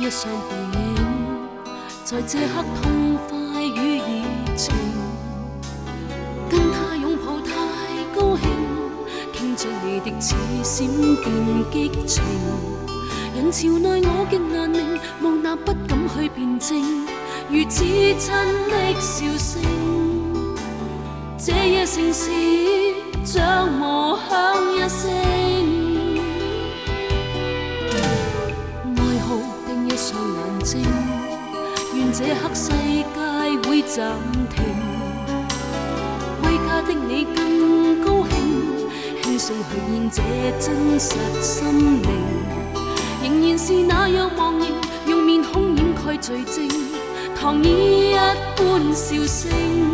一雙背影，在這刻痛快與熱情，跟他擁抱太高興，傾着你的似閃電激情，人潮內我極難明，無那不敢去辯證，如此親的笑聲，這夜城市像無響一聲。一雙眼睛，願這刻世界會暫停，歸家的你更高興，輕鬆去現這真實心靈，仍然是那樣忘形，用面孔掩蓋罪證，糖衣一般笑聲，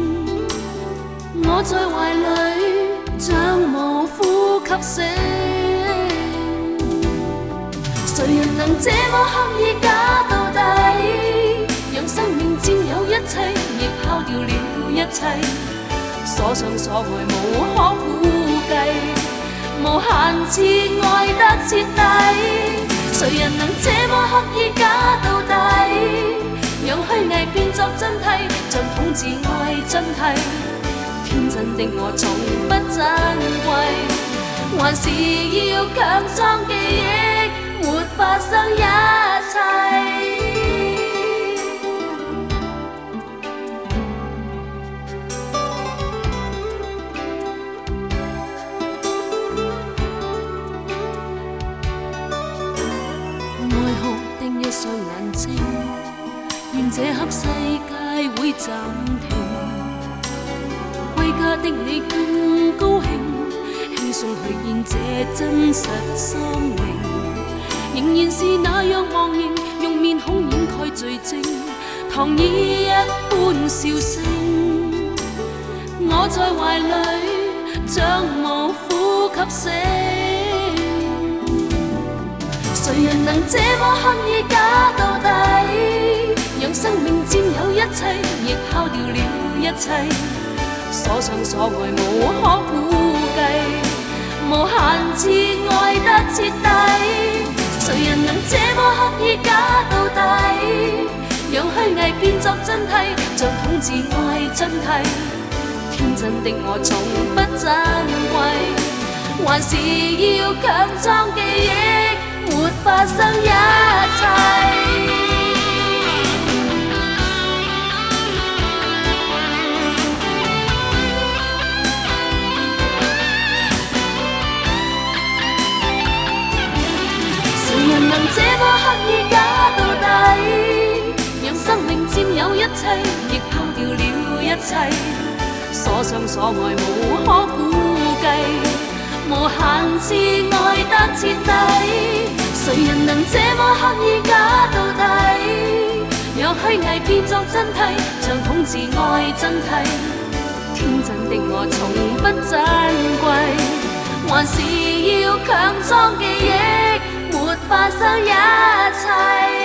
我在懷裡像無呼吸聲。誰人能這麼刻意假到底，讓生命佔有一切，亦拋掉了一切，所想所愛無可估計，無限次愛得徹底。誰人能這麼刻意假到底，讓虛偽變作真諦，像統治愛真諦，天真的我從不珍貴，還是要強裝記憶沒發生一切。愛哭的一雙眼睛，願這刻世界會暫停，歸家的你更高興，輕鬆去現這真實心靈，仍然是那樣忘形，用面孔掩蓋罪證，糖衣一般笑聲，我在懷裡像無呼吸聲。誰人能這麼刻意假到底，讓生命佔有一切，亦拋掉了一切，所想所愛無可估計，無限次愛得徹底。誰人能這麼刻意假到底，讓虛偽變作真諦，像統治愛真諦，天真的我從不珍貴，還是要強裝記憶沒發生一切。誰人能這麼刻意假到底，讓生命佔有一切，亦拋掉了一切，所想所愛無可估計，無限次愛得徹底。誰人能這麼刻意假到底，讓虛偽變作真諦，像統治愛真諦，天真的我從不珍貴，還是要強裝記憶沒發生一切。